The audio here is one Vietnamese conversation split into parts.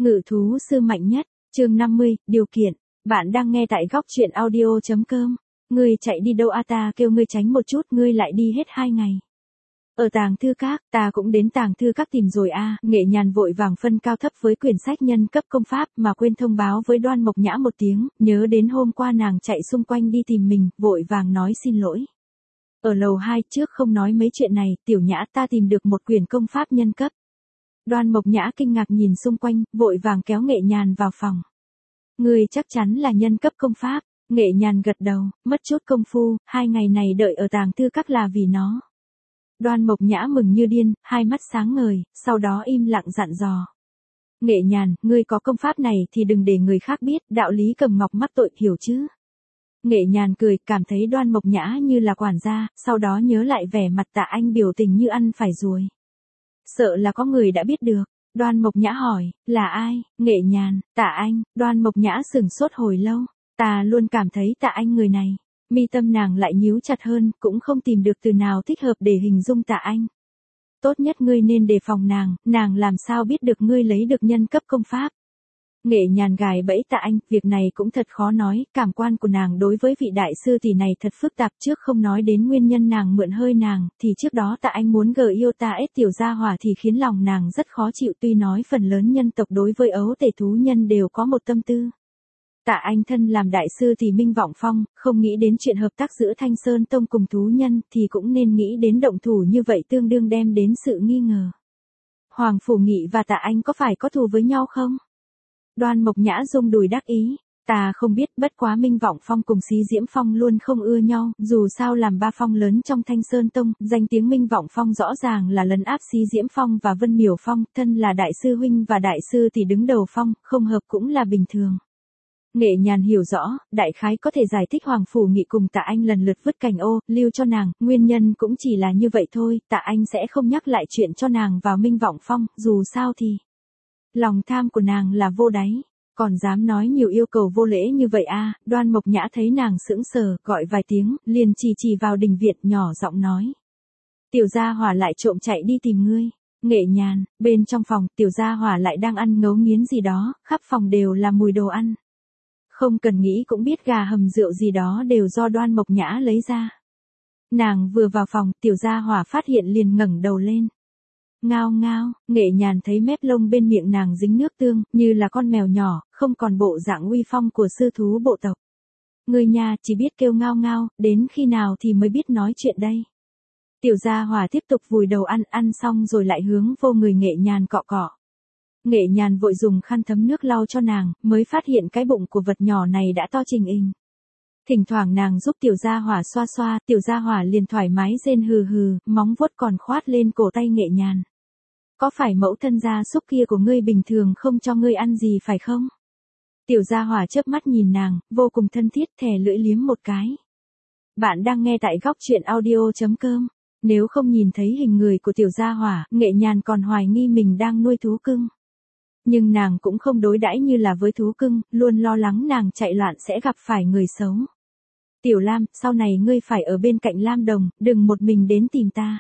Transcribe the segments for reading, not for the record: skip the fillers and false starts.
Ngự thú sư mạnh nhất, chương 50, điều kiện. Bạn đang nghe tại góc truyện audio.com. Ngươi chạy đi đâu a, ta kêu ngươi tránh một chút, ngươi lại đi hết 2 ngày. Ở tàng thư các, ta cũng đến tàng thư các tìm rồi a. Nghệ Nhàn vội vàng phân cao thấp với quyển sách nhân cấp công pháp mà quên thông báo với Đoan Mộc Nhã một tiếng, nhớ đến hôm qua nàng chạy xung quanh đi tìm mình, vội vàng nói xin lỗi. Ở lầu 2 trước không nói mấy chuyện này, Tiểu Nhã, ta tìm được một quyển công pháp nhân cấp. Đoan Mộc Nhã kinh ngạc nhìn xung quanh, vội vàng kéo Nghệ Nhàn vào phòng. Ngươi chắc chắn là nhân cấp công pháp. Nghệ Nhàn gật đầu, mất chút công phu, 2 ngày này đợi ở tàng thư các là vì nó. Đoan Mộc Nhã mừng như điên, hai mắt sáng ngời, sau đó im lặng dặn dò. Nghệ Nhàn, ngươi có công pháp này thì đừng để người khác biết, đạo lý cầm ngọc mắc tội, hiểu chứ? Nghệ Nhàn cười, cảm thấy Đoan Mộc Nhã như là quản gia, sau đó nhớ lại vẻ mặt Tạ Anh biểu tình như ăn phải ruồi. Sợ là có người đã biết được. Đoan Mộc Nhã hỏi, là ai? Nghệ Nhàn, Tạ Anh. Đoan Mộc Nhã sửng sốt hồi lâu. Ta luôn cảm thấy Tạ Anh người này. Mi tâm nàng lại nhíu chặt hơn, cũng không tìm được từ nào thích hợp để hình dung Tạ Anh. Tốt nhất ngươi nên đề phòng nàng làm sao biết được ngươi lấy được nhân cấp công pháp. Nghệ Nhàn gài bẫy Tạ Anh, việc này cũng thật khó nói, cảm quan của nàng đối với vị đại sư tỷ này thật phức tạp, trước không nói đến nguyên nhân nàng mượn hơi nàng, thì trước đó Tạ Anh muốn gờ yêu ta ết tiểu gia hỏa thì khiến lòng nàng rất khó chịu, tuy nói phần lớn nhân tộc đối với ấu tể thú nhân đều có một tâm tư. Tạ Anh thân làm đại sư thì Minh Vọng Phong, không nghĩ đến chuyện hợp tác giữa Thanh Sơn Tông cùng thú nhân thì cũng nên nghĩ đến động thủ như vậy tương đương đem đến sự nghi ngờ. Hoàng Phủ Nghị và Tạ Anh có phải có thù với nhau không? Đoan Mộc Nhã rung đùi đắc ý, ta không biết, bất quá Minh Vọng Phong cùng Xí Diễm Phong luôn không ưa nhau, dù sao làm ba phong lớn trong Thanh Sơn Tông, danh tiếng Minh Vọng Phong rõ ràng là lấn áp Xí Diễm Phong và Vân Miểu Phong, thân là đại sư huynh và đại sư thì đứng đầu phong, không hợp cũng là bình thường. Nghệ Nhàn hiểu rõ, đại khái có thể giải thích Hoàng Phủ Nghị cùng Tạ Anh lần lượt vứt cành ô, lưu cho nàng, nguyên nhân cũng chỉ là như vậy thôi, Tạ Anh sẽ không nhắc lại chuyện cho nàng vào Minh Vọng Phong, dù sao thì lòng tham của nàng là vô đáy, còn dám nói nhiều yêu cầu vô lễ như vậy a. Đoan Mộc Nhã thấy nàng sững sờ, gọi vài tiếng, liền chỉ vào đình viện, nhỏ giọng nói. Tiểu gia hỏa lại trộm chạy đi tìm ngươi. Nghệ Nhàn, bên trong phòng, tiểu gia hỏa lại đang ăn ngấu nghiến gì đó, khắp phòng đều là mùi đồ ăn. Không cần nghĩ cũng biết gà hầm rượu gì đó đều do Đoan Mộc Nhã lấy ra. Nàng vừa vào phòng, tiểu gia hỏa phát hiện liền ngẩng đầu lên. Ngao ngao, Nghệ Nhàn thấy mép lông bên miệng nàng dính nước tương, như là con mèo nhỏ, không còn bộ dạng uy phong của sư thú bộ tộc. Người nhà chỉ biết kêu ngao ngao, đến khi nào thì mới biết nói chuyện đây. Tiểu gia hỏa tiếp tục vùi đầu ăn xong rồi lại hướng vô người Nghệ Nhàn cọ cọ. Nghệ Nhàn vội dùng khăn thấm nước lau cho nàng, mới phát hiện cái bụng của vật nhỏ này đã to trình hình. Thỉnh thoảng nàng giúp tiểu gia hỏa xoa xoa, tiểu gia hỏa liền thoải mái rên hừ hừ, móng vuốt còn khoát lên cổ tay Nghệ Nhàn. Có phải mẫu thân gia súc kia của ngươi bình thường không cho ngươi ăn gì phải không? Tiểu gia hỏa chớp mắt nhìn nàng, vô cùng thân thiết, thè lưỡi liếm một cái. Bạn đang nghe tại góc truyện audio.com. Nếu không nhìn thấy hình người của tiểu gia hỏa, Nghệ Nhàn còn hoài nghi mình đang nuôi thú cưng. Nhưng nàng cũng không đối đãi như là với thú cưng, luôn lo lắng nàng chạy loạn sẽ gặp phải người xấu. Tiểu Lam, sau này ngươi phải ở bên cạnh Lam Đồng, đừng một mình đến tìm ta.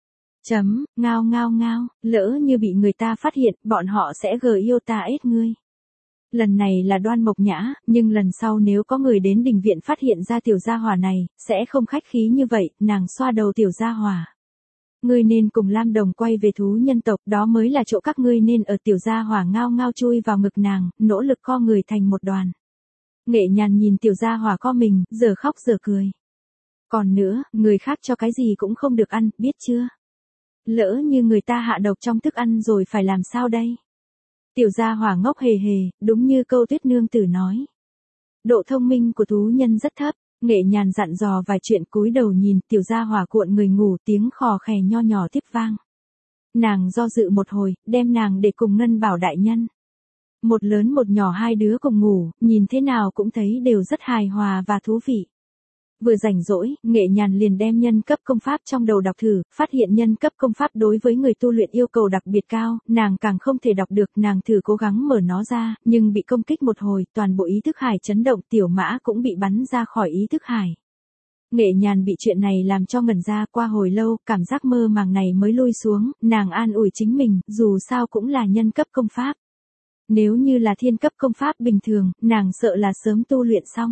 Ngao ngao ngao, lỡ như bị người ta phát hiện, bọn họ sẽ gờ yêu ta ết ngươi. Lần này là Đoan Mộc Nhã, nhưng lần sau nếu có người đến đình viện phát hiện ra tiểu gia hỏa này, sẽ không khách khí như vậy, nàng xoa đầu tiểu gia hỏa. Ngươi nên cùng Lam Đồng quay về thú nhân tộc, đó mới là chỗ các ngươi nên ở. Tiểu gia hỏa ngao ngao chui vào ngực nàng, nỗ lực co người thành một đoàn. Nghệ Nhàn nhìn tiểu gia hỏa co mình, giờ khóc giờ cười. Còn nữa, người khác cho cái gì cũng không được ăn, biết chưa? Lỡ như người ta hạ độc trong thức ăn rồi phải làm sao đây? Tiểu gia hỏa ngốc hề hề, đúng như câu Tuyết nương tử nói. Độ thông minh của thú nhân rất thấp. Nghệ Nhàn dặn dò vài chuyện, cúi đầu nhìn, tiểu gia hỏa cuộn người ngủ, tiếng khò khè nho nhỏ tiếp vang. Nàng do dự một hồi, đem nàng để cùng Ngân Bảo đại nhân. Một lớn một nhỏ hai đứa cùng ngủ, nhìn thế nào cũng thấy đều rất hài hòa và thú vị. Vừa rảnh rỗi, Nghệ Nhàn liền đem nhân cấp công pháp trong đầu đọc thử, phát hiện nhân cấp công pháp đối với người tu luyện yêu cầu đặc biệt cao, nàng càng không thể đọc được, nàng thử cố gắng mở nó ra, nhưng bị công kích một hồi, toàn bộ ý thức hải chấn động, tiểu mã cũng bị bắn ra khỏi ý thức hải. Nghệ Nhàn bị chuyện này làm cho ngẩn ra, qua hồi lâu, cảm giác mơ màng này mới lui xuống, nàng an ủi chính mình, dù sao cũng là nhân cấp công pháp. Nếu như là thiên cấp công pháp bình thường, nàng sợ là sớm tu luyện xong.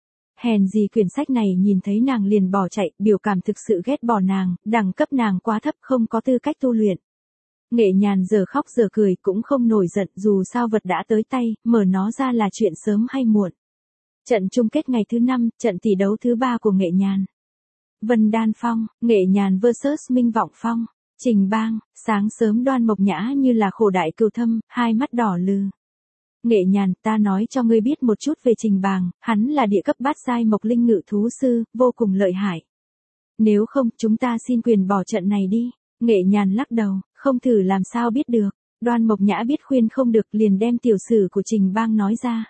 Hèn gì quyển sách này nhìn thấy nàng liền bỏ chạy, biểu cảm thực sự ghét bỏ nàng, đẳng cấp nàng quá thấp không có tư cách tu luyện. Nghệ Nhàn giờ khóc giờ cười cũng không nổi giận, dù sao vật đã tới tay, mở nó ra là chuyện sớm hay muộn. Trận chung kết ngày thứ 5, trận tỷ đấu thứ 3 của Nghệ Nhàn. Vân Đan Phong, Nghệ Nhàn vs Minh Vọng Phong. Trình Bang, sáng sớm Đoan Mộc Nhã như là khổ đại cừu thâm, hai mắt đỏ lừ. Nghệ Nhàn, ta nói cho ngươi biết một chút về Trình Bàng, hắn là địa cấp bát giai mộc linh ngự thú sư, vô cùng lợi hại. Nếu không, chúng ta xin quyền bỏ trận này đi. Nghệ Nhàn lắc đầu, không thử làm sao biết được. Đoan Mộc Nhã biết khuyên không được liền đem tiểu sử của Trình Bang nói ra.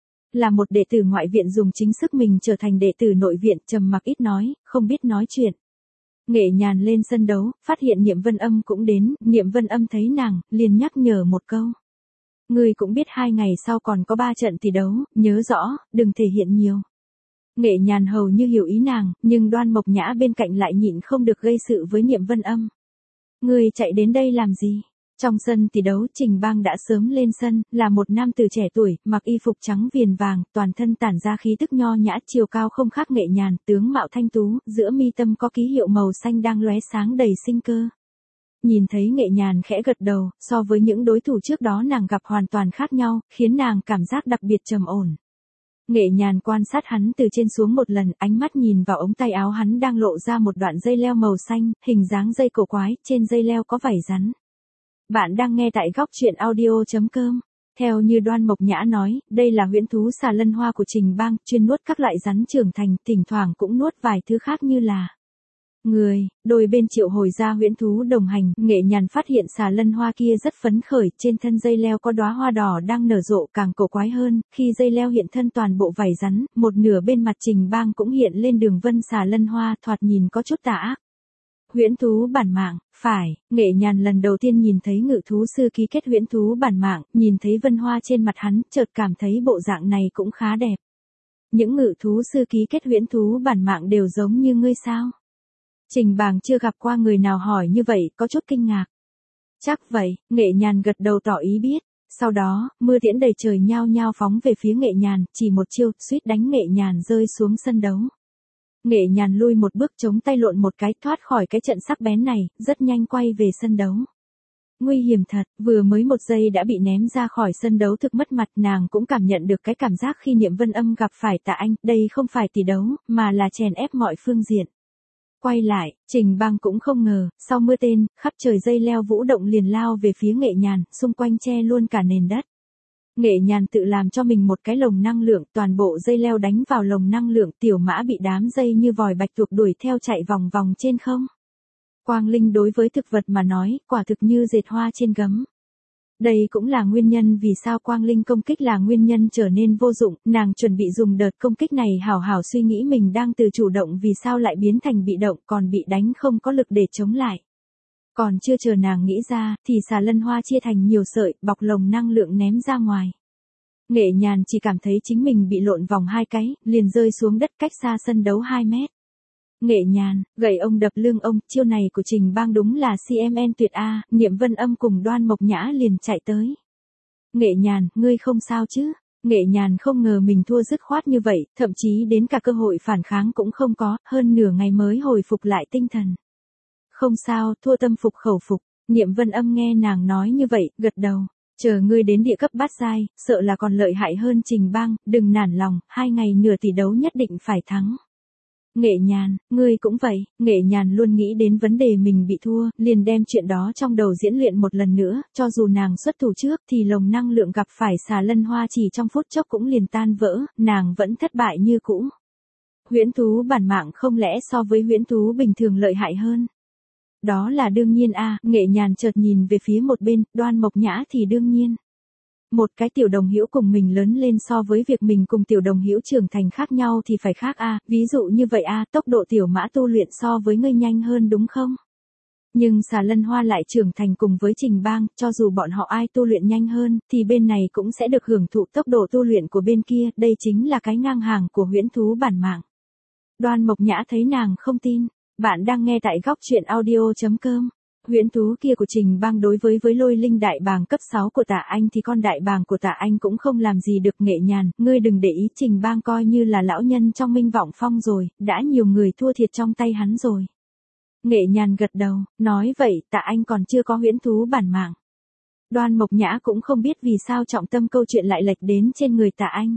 Là một đệ tử ngoại viện dùng chính sức mình trở thành đệ tử nội viện, trầm mặc ít nói, không biết nói chuyện. Nghệ Nhàn lên sân đấu, phát hiện Niệm Vân Âm cũng đến, Niệm Vân Âm thấy nàng, liền nhắc nhở một câu. Ngươi cũng biết 2 ngày sau còn có 3 trận tỷ đấu, nhớ rõ, đừng thể hiện nhiều. Nghệ Nhàn hầu như hiểu ý nàng, nhưng Đoan Mộc Nhã bên cạnh lại nhịn không được gây sự với Niệm Vân Âm. Ngươi chạy đến đây làm gì? Trong sân tỷ đấu, Trình Bang đã sớm lên sân, là một nam tử trẻ tuổi, mặc y phục trắng viền vàng, toàn thân tản ra khí tức nho nhã, chiều cao không khác Nghệ Nhàn, tướng mạo thanh tú, giữa mi tâm có ký hiệu màu xanh đang lóe sáng đầy sinh cơ. Nhìn thấy Nghệ Nhàn khẽ gật đầu, so với những đối thủ trước đó nàng gặp hoàn toàn khác nhau, khiến nàng cảm giác đặc biệt trầm ổn. Nghệ Nhàn quan sát hắn từ trên xuống một lần, ánh mắt nhìn vào ống tay áo hắn đang lộ ra một đoạn dây leo màu xanh, hình dáng dây cổ quái, trên dây leo có vảy rắn. Bạn đang nghe tại góc truyện audio.com. Theo như Đoan Mộc Nhã nói, đây là huyễn thú xà lân hoa của Trình Bang, chuyên nuốt các loại rắn trưởng thành, thỉnh thoảng cũng nuốt vài thứ khác như là người. Đôi bên triệu hồi ra huyễn thú đồng hành, Nghệ Nhàn phát hiện xà lân hoa kia rất phấn khởi, trên thân dây leo có đóa hoa đỏ đang nở rộ, càng cổ quái hơn, khi dây leo hiện thân toàn bộ vảy rắn, một nửa bên mặt Trình Bang cũng hiện lên đường vân xà lân hoa, thoạt nhìn có chút tà ác. Huyễn thú bản mạng, phải, Nghệ Nhàn lần đầu tiên nhìn thấy ngự thú sư ký kết huyễn thú bản mạng, nhìn thấy vân hoa trên mặt hắn, chợt cảm thấy bộ dạng này cũng khá đẹp. Những ngự thú sư ký kết huyễn thú bản mạng đều giống như ngươi sao? Trình Bàng chưa gặp qua người nào hỏi như vậy, có chút kinh ngạc. Chắc vậy, Nghệ Nhàn gật đầu tỏ ý biết. Sau đó, mưa tiễn đầy trời nhao nhao phóng về phía Nghệ Nhàn, chỉ một chiêu, suýt đánh Nghệ Nhàn rơi xuống sân đấu. Nghệ Nhàn lui một bước chống tay lộn một cái, thoát khỏi cái trận sắc bén này, rất nhanh quay về sân đấu. Nguy hiểm thật, vừa mới 1 giây đã bị ném ra khỏi sân đấu, thực mất mặt, nàng cũng cảm nhận được cái cảm giác khi Niệm Vân Âm gặp phải Tạ Anh, đây không phải tỷ đấu, mà là chèn ép mọi phương diện. Quay lại, Trình Bang cũng không ngờ, sau mưa tên, khắp trời dây leo vũ động liền lao về phía Nghệ Nhàn, xung quanh che luôn cả nền đất. Nghệ Nhàn tự làm cho mình một cái lồng năng lượng, toàn bộ dây leo đánh vào lồng năng lượng, tiểu mã bị đám dây như vòi bạch tuộc đuổi theo chạy vòng vòng trên không. Quang linh đối với thực vật mà nói, quả thực như dệt hoa trên gấm. Đây cũng là nguyên nhân vì sao quang linh công kích là nguyên nhân trở nên vô dụng, nàng chuẩn bị dùng đợt công kích này hảo hảo suy nghĩ mình đang từ chủ động vì sao lại biến thành bị động, còn bị đánh không có lực để chống lại. Còn chưa chờ nàng nghĩ ra, thì xà lân hoa chia thành nhiều sợi, bọc lồng năng lượng ném ra ngoài. Nghệ Nhàn chỉ cảm thấy chính mình bị lộn vòng 2 cái, liền rơi xuống đất cách xa sân đấu 2 mét. Nghệ Nhàn, gậy ông đập lưng ông, chiêu này của Trình Bang đúng là CMN tuyệt A, Niệm Vân Âm cùng Đoan Mộc Nhã liền chạy tới. Nghệ Nhàn, ngươi không sao chứ? Nghệ Nhàn không ngờ mình thua dứt khoát như vậy, thậm chí đến cả cơ hội phản kháng cũng không có, hơn nửa ngày mới hồi phục lại tinh thần. Không sao, thua tâm phục khẩu phục. Niệm Vân Âm nghe nàng nói như vậy, gật đầu. Chờ ngươi đến địa cấp bát giai, sợ là còn lợi hại hơn Trình Bang, đừng nản lòng, 2 ngày nửa tỷ đấu nhất định phải thắng. Nghệ Nhàn, ngươi cũng vậy, Nghệ Nhàn luôn nghĩ đến vấn đề mình bị thua, liền đem chuyện đó trong đầu diễn luyện một lần nữa, cho dù nàng xuất thủ trước thì lồng năng lượng gặp phải xà lân hoa chỉ trong phút chốc cũng liền tan vỡ, nàng vẫn thất bại như cũ. Huyễn thú bản mạng không lẽ so với huyễn thú bình thường lợi hại hơn? Đó là đương nhiên a, Nghệ Nhàn chợt nhìn về phía một bên, Đoan Mộc Nhã thì đương nhiên. Một cái tiểu đồng hữu cùng mình lớn lên so với việc mình cùng tiểu đồng hữu trưởng thành khác nhau thì phải khác a, ví dụ như vậy a, tốc độ tiểu mã tu luyện so với ngươi nhanh hơn đúng không? Nhưng xà lân hoa lại trưởng thành cùng với Trình Bang, cho dù bọn họ ai tu luyện nhanh hơn, thì bên này cũng sẽ được hưởng thụ tốc độ tu luyện của bên kia, đây chính là cái ngang hàng của huyễn thú bản mạng. Đoan Mộc Nhã thấy nàng không tin, bạn đang nghe tại góc truyện audio.com. Huyễn thú kia của Trình Bang đối với lôi linh đại bàng cấp 6 của Tạ Anh thì con đại bàng của Tạ Anh cũng không làm gì được. Nghệ Nhàn, ngươi đừng để ý, Trình Bang coi như là lão nhân trong Minh Vọng Phong rồi, đã nhiều người thua thiệt trong tay hắn rồi. Nghệ Nhàn gật đầu, nói vậy Tạ Anh còn chưa có huyễn thú bản mạng. Đoan Mộc Nhã cũng không biết vì sao trọng tâm câu chuyện lại lệch đến trên người Tạ Anh.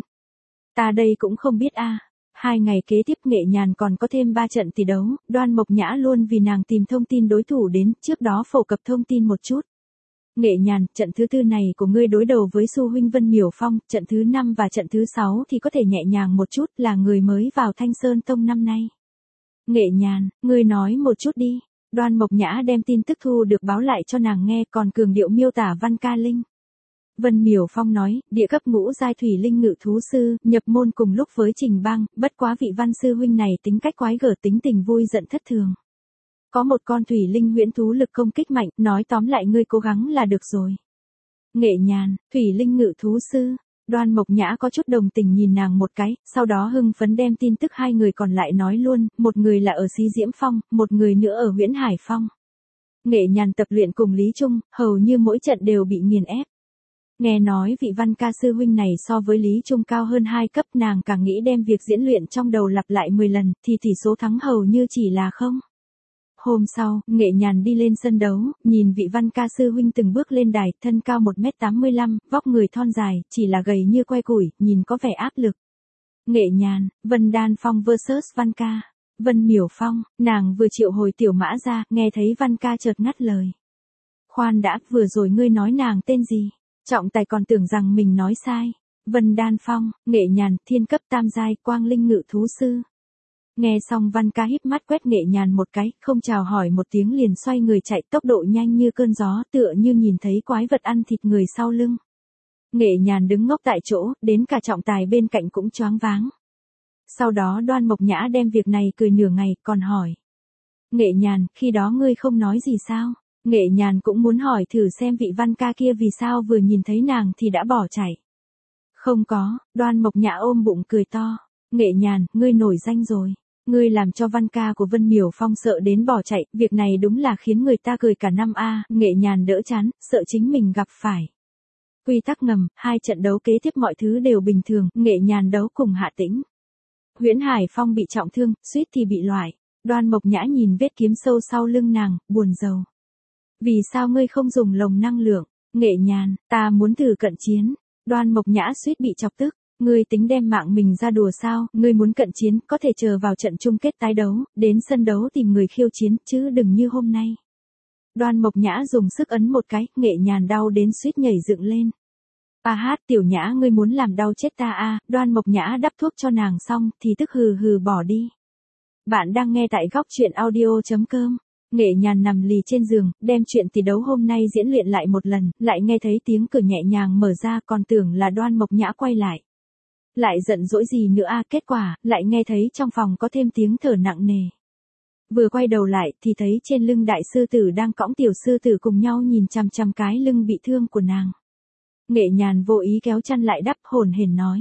Ta đây cũng không biết a. 2 ngày kế tiếp Nghệ Nhàn còn có thêm 3 trận tỷ đấu, Đoan Mộc Nhã luôn vì nàng tìm thông tin đối thủ đến, trước đó phổ cập thông tin một chút. Nghệ Nhàn, trận thứ 4 này của ngươi đối đầu với Su huynh Vân Miểu Phong, trận thứ 5 và trận thứ 6 thì có thể nhẹ nhàng một chút, là người mới vào Thanh Sơn Tông năm nay. Nghệ Nhàn, ngươi nói một chút đi. Đoan Mộc Nhã đem tin tức thu được báo lại cho nàng nghe, còn cường điệu miêu tả Văn Ca Linh. Vân Miểu Phong nói, địa cấp ngũ giai thủy linh ngự thú sư, nhập môn cùng lúc với Trình Bang, bất quá vị Văn sư huynh này tính cách quái gở, tính tình vui giận thất thường. Có một con thủy linh huyễn thú lực công kích mạnh, nói tóm lại ngươi cố gắng là được rồi. Nghệ Nhàn, thủy linh ngự thú sư. Đoan Mộc Nhã có chút đồng tình nhìn nàng một cái, sau đó hưng phấn đem tin tức 2 người còn lại nói luôn, một người là ở Xí Diễm Phong, một người nữa ở Huyễn Hải Phong. Nghệ Nhàn tập luyện cùng Lý Trung, hầu như mỗi trận đều bị nghiền ép. Nghe nói vị Văn ca sư huynh này so với Lý Trung cao hơn 2 cấp, nàng càng nghĩ đem việc diễn luyện trong đầu lặp lại 10 lần, thì tỷ số thắng hầu như chỉ là không. Hôm sau, Nghệ Nhàn đi lên sân đấu, nhìn vị Văn ca sư huynh từng bước lên đài, thân cao 1m85, vóc người thon dài, chỉ là gầy như que củi, nhìn có vẻ áp lực. Nghệ Nhàn, Vân Đan Phong vs Văn ca. Vân Miểu Phong, nàng vừa triệu hồi tiểu mã ra, nghe thấy Văn ca chợt ngắt lời. Khoan đã, vừa rồi ngươi nói nàng tên gì? Trọng tài còn tưởng rằng mình nói sai. Vân Đan Phong, Nghệ Nhàn, thiên cấp tam giai, quang linh ngự thú sư. Nghe xong Văn ca híp mắt quét Nghệ Nhàn một cái, không chào hỏi một tiếng liền xoay người chạy, tốc độ nhanh như cơn gió, tựa như nhìn thấy quái vật ăn thịt người sau lưng. Nghệ Nhàn đứng ngốc tại chỗ, đến cả trọng tài bên cạnh cũng choáng váng. Sau đó Đoan Mộc Nhã đem việc này cười nửa ngày, còn hỏi. Nghệ Nhàn, khi đó ngươi không nói gì sao? Nghệ Nhàn cũng muốn hỏi thử xem vị Văn ca kia vì sao vừa nhìn thấy nàng thì đã bỏ chạy. Không có, Đoan Mộc Nhã ôm bụng cười to. Nghệ Nhàn, ngươi nổi danh rồi. Ngươi làm cho Văn ca của Vân Miểu Phong sợ đến bỏ chạy, việc này đúng là khiến người ta cười cả năm a. Nghệ Nhàn đỡ chán, sợ chính mình gặp phải. Quy tắc ngầm, 2 trận đấu kế tiếp mọi thứ đều bình thường, Nghệ Nhàn đấu cùng Hạ Tĩnh. Huyễn Hải Phong bị trọng thương, suýt thì bị loại. Đoan Mộc Nhã nhìn vết kiếm sâu sau lưng nàng, buồn rầu. Vì sao ngươi không dùng lồng năng lượng? Nghệ Nhàn, ta muốn thử cận chiến. Đoan Mộc Nhã suýt bị chọc tức. Ngươi tính đem mạng mình ra đùa sao? Ngươi muốn cận chiến, có thể chờ vào trận chung kết tái đấu, đến sân đấu tìm người khiêu chiến, chứ đừng như hôm nay. Đoan Mộc Nhã dùng sức ấn một cái, Nghệ Nhàn đau đến suýt nhảy dựng lên. A hát, tiểu Nhã, ngươi muốn làm đau chết ta a. Đoan Mộc Nhã đắp thuốc cho nàng xong, thì tức hừ hừ bỏ đi. Bạn đang nghe tại góc truyện audio.com. Nghệ Nhàn nằm lì trên giường, đem chuyện tỷ đấu hôm nay diễn luyện lại một lần, lại nghe thấy tiếng cửa nhẹ nhàng mở ra, còn tưởng là Đoan Mộc Nhã quay lại. Lại giận dỗi gì nữa a, kết quả, lại nghe thấy trong phòng có thêm tiếng thở nặng nề. Vừa quay đầu lại, thì thấy trên lưng đại sư tử đang cõng tiểu sư tử cùng nhau nhìn chằm chằm cái lưng bị thương của nàng. Nghệ Nhàn vô ý kéo chăn lại đắp, hồn hển nói.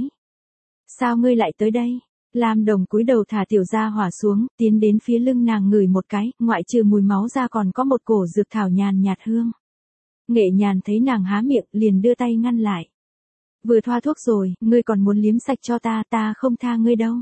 Sao ngươi lại tới đây? Lam Đồng cúi đầu thả tiểu gia hỏa xuống, tiến đến phía lưng nàng ngửi một cái, ngoại trừ mùi máu ra còn có một cổ dược thảo nhàn nhạt hương. Nghệ Nhàn thấy nàng há miệng, liền đưa tay ngăn lại. Vừa thoa thuốc rồi, ngươi còn muốn liếm sạch cho ta, ta không tha ngươi đâu.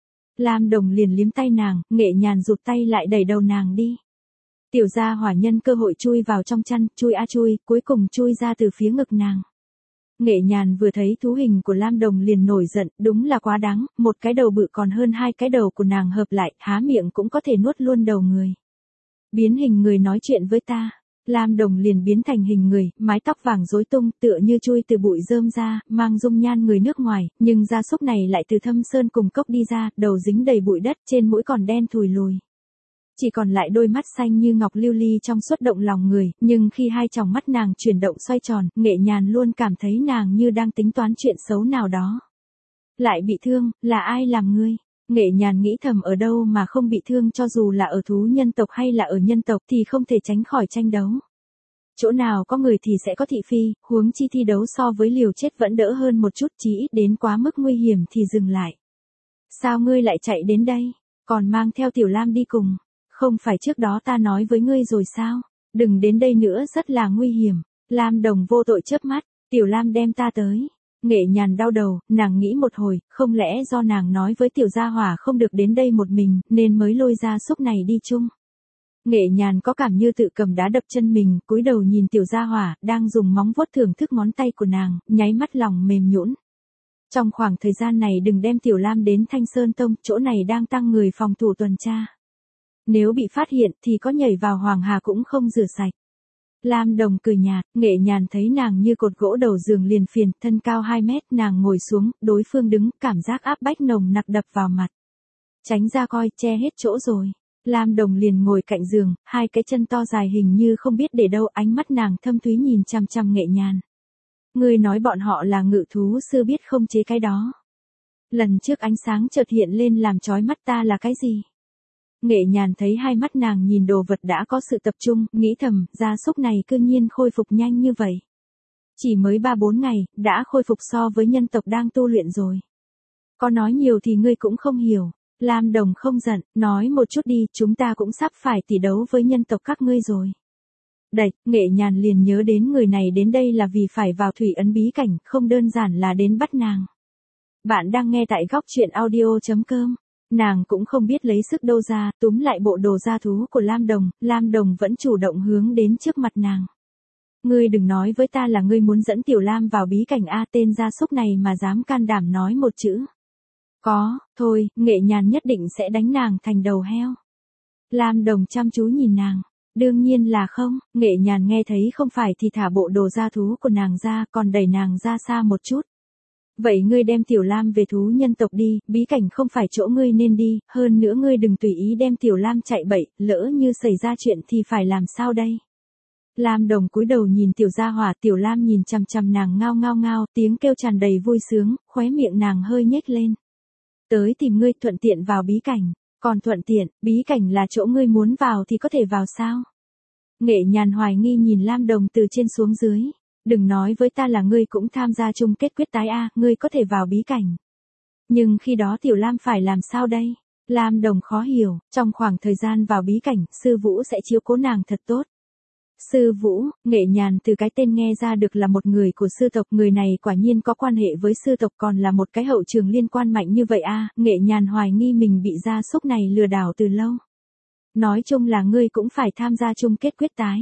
Lam Đồng liền liếm tay nàng, Nghệ Nhàn rụt tay lại đẩy đầu nàng đi. Tiểu gia hỏa nhân cơ hội chui vào trong chăn, chui a chui, cuối cùng chui ra từ phía ngực nàng. Nghệ Nhàn vừa thấy thú hình của Lam Đồng liền nổi giận, đúng là quá đáng, một cái đầu bự còn hơn 2 cái đầu của nàng hợp lại, há miệng cũng có thể nuốt luôn đầu người. Biến hình người nói chuyện với ta. Lam Đồng liền biến thành hình người, mái tóc vàng rối tung, tựa như chui từ bụi rơm ra, mang dung nhan người nước ngoài, nhưng gia súc này lại từ thâm sơn cùng cốc đi ra, đầu dính đầy bụi đất, trên mũi còn đen thùi lùi. Chỉ còn lại đôi mắt xanh như ngọc lưu ly trong suốt động lòng người, nhưng khi hai tròng mắt nàng chuyển động xoay tròn, Nghệ Nhàn luôn cảm thấy nàng như đang tính toán chuyện xấu nào đó. Lại bị thương, là ai làm ngươi? Nghệ Nhàn nghĩ thầm, ở đâu mà không bị thương, cho dù là ở thú nhân tộc hay là ở nhân tộc thì không thể tránh khỏi tranh đấu. Chỗ nào có người thì sẽ có thị phi, huống chi thi đấu so với liều chết vẫn đỡ hơn một chút, chí ít đến quá mức nguy hiểm thì dừng lại. Sao ngươi lại chạy đến đây? Còn mang theo Tiểu Lam đi cùng? Không phải trước đó ta nói với ngươi rồi sao? Đừng đến đây nữa, rất là nguy hiểm. Lam Đồng vô tội chớp mắt, Tiểu Lam đem ta tới. Nghệ Nhàn đau đầu, nàng nghĩ một hồi, không lẽ do nàng nói với Tiểu Gia Hỏa không được đến đây một mình, nên mới lôi gia súc này đi chung. Nghệ Nhàn có cảm như tự cầm đá đập chân mình, cúi đầu nhìn Tiểu Gia Hỏa, đang dùng móng vuốt thưởng thức ngón tay của nàng, nháy mắt lòng mềm nhũn. Trong khoảng thời gian này đừng đem Tiểu Lam đến Thanh Sơn Tông, chỗ này đang tăng người phòng thủ tuần tra. Nếu bị phát hiện thì có nhảy vào Hoàng Hà cũng không rửa sạch. Lam Đồng cười nhạt, Nghệ Nhàn thấy nàng như cột gỗ đầu giường liền phiền, thân cao 2 mét, nàng ngồi xuống, đối phương đứng, cảm giác áp bách nồng nặc đập vào mặt. Tránh ra coi, che hết chỗ rồi. Lam Đồng liền ngồi cạnh giường, hai cái chân to dài hình như không biết để đâu, ánh mắt nàng thâm thúy nhìn chằm chằm Nghệ Nhàn. Ngươi nói bọn họ là ngự thú sư biết không chế cái đó. Lần trước ánh sáng chợt hiện lên làm chói mắt ta là cái gì? Nghệ Nhàn thấy hai mắt nàng nhìn đồ vật đã có sự tập trung, nghĩ thầm, gia súc này cư nhiên khôi phục nhanh như vậy. Chỉ mới 3-4 ngày, đã khôi phục so với nhân tộc đang tu luyện rồi. Có nói nhiều thì ngươi cũng không hiểu. Lam Đồng không giận, nói một chút đi, chúng ta cũng sắp phải tỷ đấu với nhân tộc các ngươi rồi. Đạch, Nghệ Nhàn liền nhớ đến người này đến đây là vì phải vào thủy ấn bí cảnh, không đơn giản là đến bắt nàng. Bạn đang nghe tại góc truyện audio.com. Nàng cũng không biết lấy sức đâu ra, túm lại bộ đồ gia thú của Lam Đồng vẫn chủ động hướng đến trước mặt nàng. Ngươi đừng nói với ta là ngươi muốn dẫn Tiểu Lam vào bí cảnh A, tên gia súc này mà dám can đảm nói một chữ. Có, thôi, Nghệ Nhàn nhất định sẽ đánh nàng thành đầu heo. Lam Đồng chăm chú nhìn nàng. Đương nhiên là không, Nghệ Nhàn nghe thấy không phải thì thả bộ đồ gia thú của nàng ra, còn đẩy nàng ra xa một chút. Vậy ngươi đem Tiểu Lam về thú nhân tộc đi, bí cảnh không phải chỗ ngươi nên đi, hơn nữa ngươi đừng tùy ý đem Tiểu Lam chạy bậy, lỡ như xảy ra chuyện thì phải làm sao đây? Lam Đồng cúi đầu nhìn Tiểu Gia Hỏa, Tiểu Lam nhìn chằm chằm nàng ngao ngao ngao, tiếng kêu tràn đầy vui sướng, khóe miệng nàng hơi nhếch lên. Tới tìm ngươi, thuận tiện vào bí cảnh. Còn thuận tiện, bí cảnh là chỗ ngươi muốn vào thì có thể vào sao? Nghệ Nhàn hoài nghi nhìn Lam Đồng từ trên xuống dưới. Đừng nói với ta là ngươi cũng tham gia chung kết quyết tái A, ngươi có thể vào bí cảnh. Nhưng khi đó Tiểu Lam phải làm sao đây? Lam Đồng khó hiểu, trong khoảng thời gian vào bí cảnh, sư Vũ sẽ chiếu cố nàng thật tốt. Sư Vũ, Nghệ Nhàn từ cái tên nghe ra được là một người của sư tộc, người này quả nhiên có quan hệ với sư tộc, còn là một cái hậu trường liên quan mạnh như vậy a. Nghệ Nhàn hoài nghi mình bị gia súc này lừa đảo từ lâu. Nói chung là ngươi cũng phải tham gia chung kết quyết tái.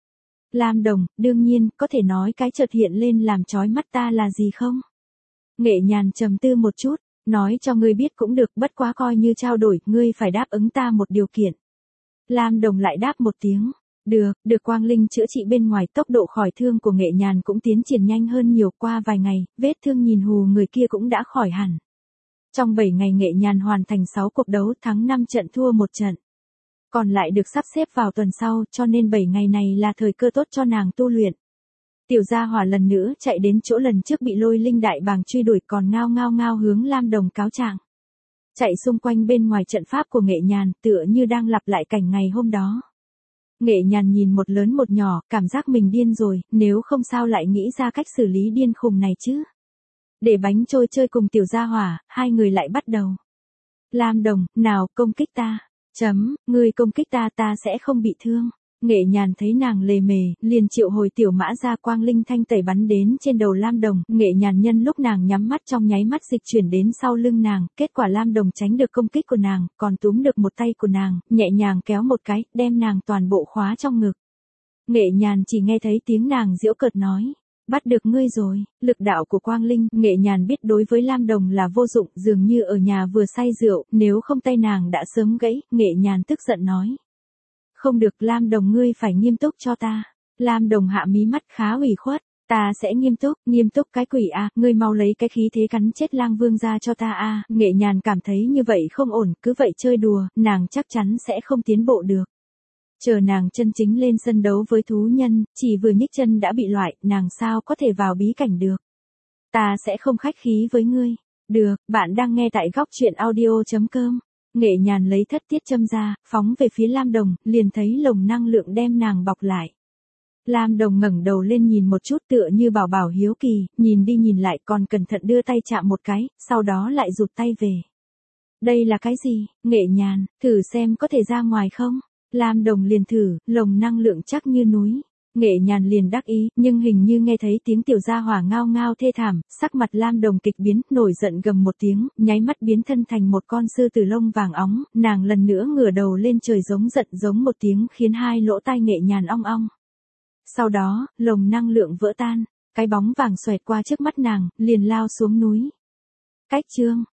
Lam Đồng, đương nhiên, có thể nói cái chợt hiện lên làm chói mắt ta là gì không? Nghệ Nhàn trầm tư một chút, nói cho ngươi biết cũng được, bất quá coi như trao đổi, ngươi phải đáp ứng ta một điều kiện. Lam Đồng lại đáp một tiếng. Được quang linh chữa trị bên ngoài, tốc độ khỏi thương của Nghệ Nhàn cũng tiến triển nhanh hơn nhiều, qua vài ngày, vết thương nhìn hù người kia cũng đã khỏi hẳn. Trong 7 ngày Nghệ Nhàn hoàn thành 6 cuộc đấu, thắng 5 trận thua 1 trận. Còn lại được sắp xếp vào tuần sau, cho nên 7 ngày này là thời cơ tốt cho nàng tu luyện. Tiểu Gia Hỏa lần nữa chạy đến chỗ lần trước bị Lôi Linh đại bàng truy đuổi, còn ngao ngao ngao hướng Lam Đồng cáo trạng. Chạy xung quanh bên ngoài trận pháp của Nghệ Nhàn, tựa như đang lặp lại cảnh ngày hôm đó. Nghệ Nhàn nhìn một lớn một nhỏ, cảm giác mình điên rồi, nếu không sao lại nghĩ ra cách xử lý điên khùng này chứ. Để bánh trôi chơi cùng Tiểu Gia Hỏa, hai người lại bắt đầu. Lam Đồng, nào, công kích ta. Ngươi công kích ta, ta sẽ không bị thương. Nghệ Nhàn thấy nàng lề mề, liền triệu hồi tiểu mã ra, quang linh thanh tẩy bắn đến trên đầu Lam Đồng. Nghệ Nhàn nhân lúc nàng nhắm mắt trong nháy mắt dịch chuyển đến sau lưng nàng, kết quả Lam Đồng tránh được công kích của nàng, còn túm được một tay của nàng, nhẹ nhàng kéo một cái, đem nàng toàn bộ khóa trong ngực. Nghệ Nhàn chỉ nghe thấy tiếng nàng giễu cợt nói. Bắt được ngươi rồi, lực đạo của quang linh, Nghệ Nhàn biết đối với Lam Đồng là vô dụng, dường như ở nhà vừa say rượu, nếu không tay nàng đã sớm gãy. Nghệ Nhàn tức giận nói. Không được, Lam Đồng, ngươi phải nghiêm túc cho ta. Lam Đồng hạ mí mắt khá ủy khuất. Ta sẽ nghiêm túc cái quỷ a, ngươi mau lấy cái khí thế cắn chết Lang Vương ra cho ta a. Nghệ Nhàn cảm thấy như vậy không ổn, cứ vậy chơi đùa, nàng chắc chắn sẽ không tiến bộ được. Chờ nàng chân chính lên sân đấu với thú nhân, chỉ vừa nhích chân đã bị loại, nàng sao có thể vào bí cảnh được. Ta sẽ không khách khí với ngươi. Được, bạn đang nghe tại góc truyện audio.com. Nghệ Nhàn lấy thất tiết châm ra, phóng về phía Lam Đồng, liền thấy lồng năng lượng đem nàng bọc lại. Lam Đồng ngẩng đầu lên nhìn một chút, tựa như bảo bảo hiếu kỳ, nhìn đi nhìn lại, còn cẩn thận đưa tay chạm một cái, sau đó lại rụt tay về. Đây là cái gì? Nghệ Nhàn, thử xem có thể ra ngoài không? Lam Đồng liền thử, lồng năng lượng chắc như núi. Nghệ Nhàn liền đắc ý, nhưng hình như nghe thấy tiếng tiểu gia hỏa ngao ngao thê thảm, sắc mặt Lam Đồng kịch biến, nổi giận gầm một tiếng, nháy mắt biến thân thành một con sư tử lông vàng óng, nàng lần nữa ngửa đầu lên trời giống giận giống một tiếng khiến hai lỗ tai Nghệ Nhàn ong ong. Sau đó, lồng năng lượng vỡ tan, cái bóng vàng xoẹt qua trước mắt nàng, liền lao xuống núi. Cách chương